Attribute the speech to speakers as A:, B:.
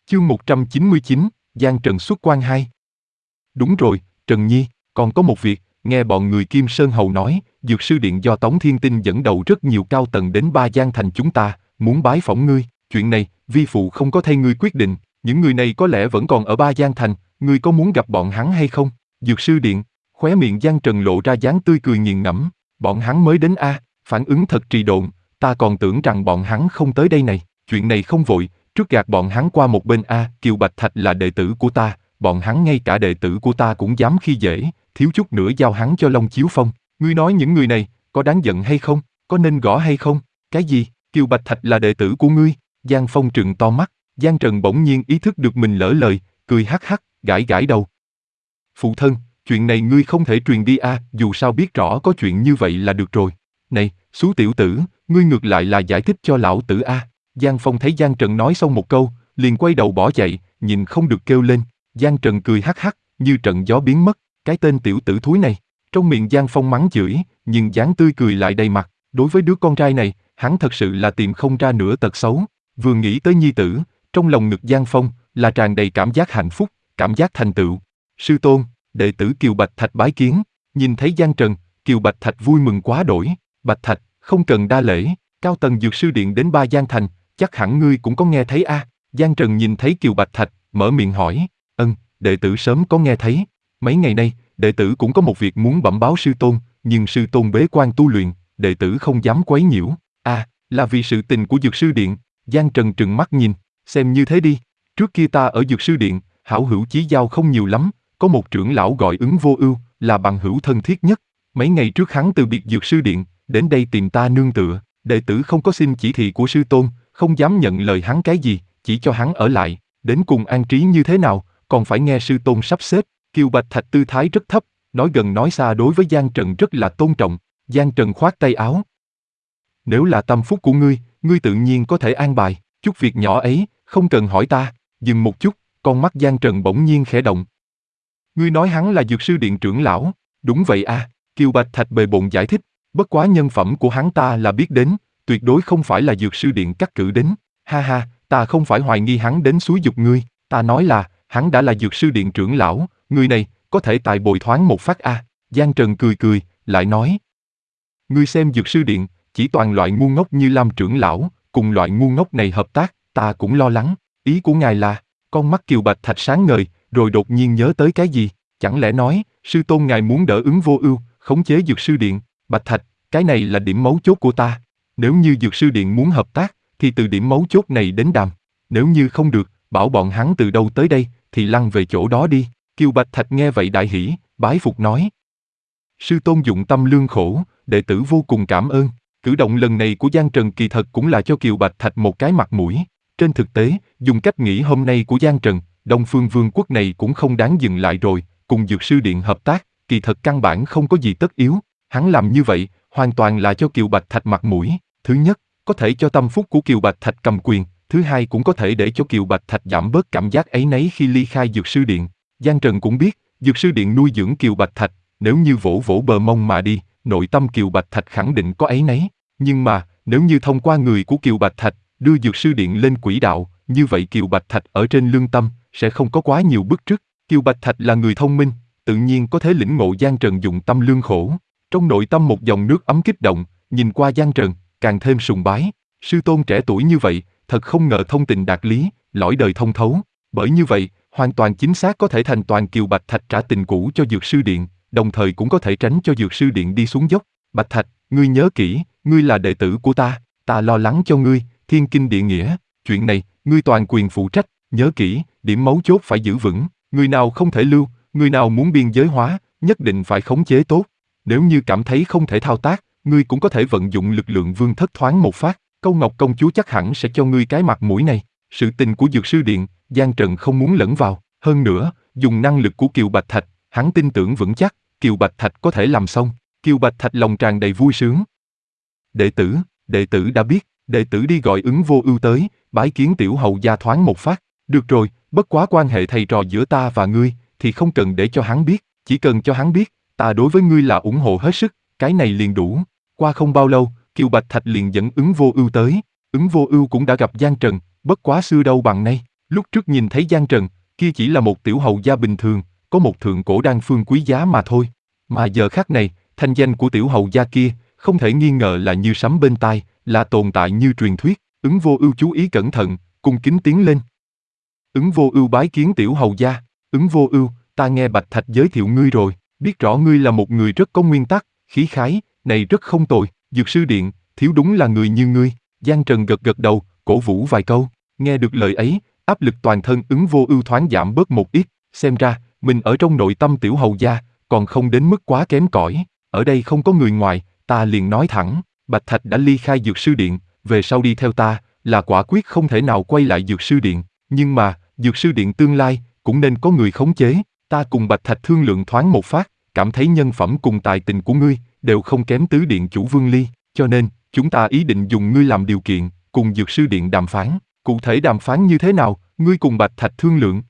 A: Chương 199, Giang Trần xuất quan 2. Đúng rồi, Trần Nhi, còn có một việc, nghe bọn người Kim Sơn Hầu nói, Dược Sư Điện do Tống Thiên Tinh dẫn đầu rất nhiều cao tầng đến Ba Giang Thành chúng ta, muốn bái phỏng ngươi, chuyện này, vi phụ không có thay ngươi quyết định, những người này có lẽ vẫn còn ở Ba Giang Thành, ngươi có muốn gặp bọn hắn hay không? Dược Sư Điện, khóe miệng Giang Trần lộ ra dáng tươi cười nghiền ngẫm, bọn hắn mới đến a, phản ứng thật trì độn, ta còn tưởng rằng bọn hắn không tới đây này, chuyện này không vội, trước gạt bọn hắn qua một bên a, Kiều Bạch Thạch là đệ tử của ta, bọn hắn ngay cả đệ tử của ta cũng dám khi dễ, thiếu chút nữa giao hắn cho Long Chiếu Phong, ngươi nói những người này, có đáng giận hay không, có nên gõ hay không, cái gì, Kiều Bạch Thạch là đệ tử của ngươi, Giang Phong trừng to mắt, Giang Trần bỗng nhiên ý thức được mình lỡ lời, cười hắc hắc, gãi gãi đầu. Phụ thân, chuyện này ngươi không thể truyền đi a, dù sao biết rõ có chuyện như vậy là được rồi. Này, Xú tiểu tử, ngươi ngược lại là giải thích cho lão tử a. Giang Phong thấy Giang Trần nói xong một câu, liền quay đầu bỏ chạy, nhìn không được kêu lên. Giang Trần cười hắc hắc, như trận gió biến mất, cái tên tiểu tử thúi này. Trong miệng Giang Phong mắng chửi, nhưng dáng tươi cười lại đầy mặt. Đối với đứa con trai này, hắn thật sự là tìm không ra nửa tật xấu. Vừa nghĩ tới nhi tử, trong lòng ngực Giang Phong là tràn đầy cảm giác hạnh phúc, cảm giác thành tựu. Sư tôn, đệ tử Kiều Bạch Thạch bái kiến. Nhìn thấy Giang Trần, Kiều Bạch Thạch vui mừng quá đỗi. Bạch Thạch, không cần đa lễ, cao tầng Dược Sư Điện đến Ba Giang Thành, chắc hẳn ngươi cũng có nghe thấy a. Giang Trần nhìn thấy Kiều Bạch Thạch, mở miệng hỏi, đệ tử sớm có nghe thấy. Mấy ngày nay, đệ tử cũng có một việc muốn bẩm báo sư tôn, nhưng sư tôn bế quan tu luyện, đệ tử không dám quấy nhiễu. Là vì sự tình của Dược Sư Điện. Giang Trần trừng mắt nhìn, xem như thế đi. Trước kia ta ở Dược Sư Điện, hảo hữu chí giao không nhiều lắm, có một trưởng lão gọi Ứng Vô Ưu, là bằng hữu thân thiết nhất. Mấy ngày trước hắn từ biệt Dược Sư Điện, đến đây tìm ta nương tựa, đệ tử không có xin chỉ thị của sư tôn, không dám nhận lời hắn cái gì, chỉ cho hắn ở lại, đến cùng an trí như thế nào, còn phải nghe sư tôn sắp xếp. Kiều Bạch Thạch tư thái rất thấp, nói gần nói xa đối với Giang Trần rất là tôn trọng. Giang Trần khoát tay áo. Nếu là tâm phúc của ngươi, ngươi tự nhiên có thể an bài, chút việc nhỏ ấy, không cần hỏi ta. Dừng một chút, con mắt Giang Trần bỗng nhiên khẽ động. Ngươi nói hắn là Dược Sư Điện trưởng lão? Đúng vậy a. Kiều Bạch Thạch bề bộn giải thích, bất quá nhân phẩm của hắn ta là biết đến, tuyệt đối không phải là Dược Sư Điện cắt cử đến. Ha ha, ta không phải hoài nghi hắn đến xúi giục ngươi, ta nói là, hắn đã là Dược Sư Điện trưởng lão, người này, có thể tài bồi thoáng một phát a. Giang Trần cười cười, lại nói. Ngươi xem Dược Sư Điện, chỉ toàn loại ngu ngốc như Lam trưởng lão, cùng loại ngu ngốc này hợp tác, ta cũng lo lắng. Ý của ngài là, con mắt Kiều Bạch Thạch sáng ngời, rồi đột nhiên nhớ tới cái gì, chẳng lẽ nói, sư tôn ngài muốn đỡ Ứng Vô Ưu, khống chế Dược Sư Điện. Bạch Thạch, cái này là điểm mấu chốt của ta. Nếu như Dược Sư Điện muốn hợp tác, thì từ điểm mấu chốt này đến đàm. Nếu như không được, bảo bọn hắn từ đâu tới đây, thì lăn về chỗ đó đi. Kiều Bạch Thạch nghe vậy đại hỉ, bái phục nói. Sư tôn dụng tâm lương khổ, đệ tử vô cùng cảm ơn. Cử động lần này của Giang Trần kỳ thật cũng là cho Kiều Bạch Thạch một cái mặt mũi. Trên thực tế, dùng cách nghĩ hôm nay của Giang Trần, Đông Phương Vương quốc này cũng không đáng dừng lại rồi, cùng Dược Sư Điện hợp tác, kỳ thật căn bản không có gì tất yếu. Hắn làm như vậy, hoàn toàn là cho Kiều Bạch Thạch mặt mũi. Thứ nhất, có thể cho tâm phúc của Kiều Bạch Thạch cầm quyền. Thứ hai cũng có thể để cho Kiều Bạch Thạch giảm bớt cảm giác áy náy khi ly khai Dược Sư Điện. Giang Trần cũng biết, Dược Sư Điện nuôi dưỡng Kiều Bạch Thạch, nếu như vỗ vỗ bờ mông mà đi, nội tâm Kiều Bạch Thạch khẳng định có áy náy. Nhưng mà, nếu như thông qua người của Kiều Bạch Thạch, đưa Dược Sư Điện lên quỹ đạo, như vậy Kiều Bạch Thạch ở trên lương tâm, sẽ không có quá nhiều bức trức. Kiều Bạch Thạch là người thông minh, tự nhiên có thể lĩnh ngộ Giang Trần dụng tâm lương khổ. Trong nội tâm một dòng nước ấm kích động, nhìn qua Giang Trần, càng thêm sùng bái. Sư tôn trẻ tuổi như vậy, thật không ngờ thông tình đạt lý, lõi đời thông thấu. Bởi như vậy, hoàn toàn chính xác có thể thành toàn Kiều Bạch Thạch trả tình cũ cho Dược Sư Điện, đồng thời cũng có thể tránh cho Dược Sư Điện đi xuống dốc. Bạch Thạch, ngươi nhớ kỹ, ngươi là đệ tử của ta lo lắng cho ngươi, thiên kinh địa nghĩa. Chuyện này, ngươi toàn quyền phụ trách, nhớ kỹ, điểm mấu chốt phải giữ vững. Người nào không thể lưu, người nào muốn biên giới hóa, nhất định phải khống chế tốt. Nếu như cảm thấy không thể thao tác, ngươi cũng có thể vận dụng lực lượng vương thất thoáng một phát. Câu Ngọc công chúa chắc hẳn sẽ cho ngươi cái mặt mũi này. Sự tình của Dược Sư Điện, Giang Trần không muốn lẫn vào. Hơn nữa, dùng năng lực của Kiều Bạch Thạch, hắn tin tưởng vững chắc, Kiều Bạch Thạch có thể làm xong. Kiều Bạch Thạch lòng tràn đầy vui sướng. Đệ tử đã biết, đệ tử đi gọi Ứng Vô Ưu tới, bái kiến tiểu hầu gia thoáng một phát. Được rồi, bất quá quan hệ thầy trò giữa ta và ngươi, thì không cần để cho hắn biết, chỉ cần cho hắn biết, ta đối với ngươi là ủng hộ hết sức, cái này liền đủ. Qua không bao lâu, Kiều Bạch Thạch liền dẫn Ứng Vô Ưu tới. Ứng Vô Ưu cũng đã gặp Giang Trần, bất quá xưa đâu bằng nay. Lúc trước nhìn thấy Giang Trần, kia chỉ là một tiểu hầu gia bình thường, có một thượng cổ đan phương quý giá mà thôi. Mà giờ khắc này, thanh danh của tiểu hầu gia kia, không thể nghi ngờ là như sấm bên tai, là tồn tại như truyền thuyết. Ứng Vô Ưu chú ý cẩn thận, cung kính tiến lên. Ứng Vô Ưu bái kiến tiểu hầu gia. Ứng Vô Ưu, ta nghe Bạch Thạch giới thiệu ngươi rồi, biết rõ ngươi là một người rất có nguyên tắc, khí khái, này rất không tồi. Dược sư điện, thiếu đúng là người như ngươi. Giang Trần gật gật đầu, cổ vũ vài câu. Nghe được lời ấy, áp lực toàn thân Ứng Vô Ưu thoáng giảm bớt một ít. Xem ra, mình ở trong nội tâm tiểu hầu gia, còn không đến mức quá kém cỏi. Ở đây không có người ngoài, ta liền nói thẳng. Bạch Thạch đã ly khai dược sư điện, về sau đi theo ta, là quả quyết không thể nào quay lại dược sư điện. Nhưng mà, dược sư điện tương lai, cũng nên có người khống chế. Ta cùng Bạch Thạch thương lượng thoáng một phát, cảm thấy nhân phẩm cùng tài tình của ngươi, đều không kém tứ điện chủ Vương Ly. Cho nên, chúng ta ý định dùng ngươi làm điều kiện, cùng dược sư điện đàm phán. Cụ thể đàm phán như thế nào, ngươi cùng Bạch Thạch thương lượng.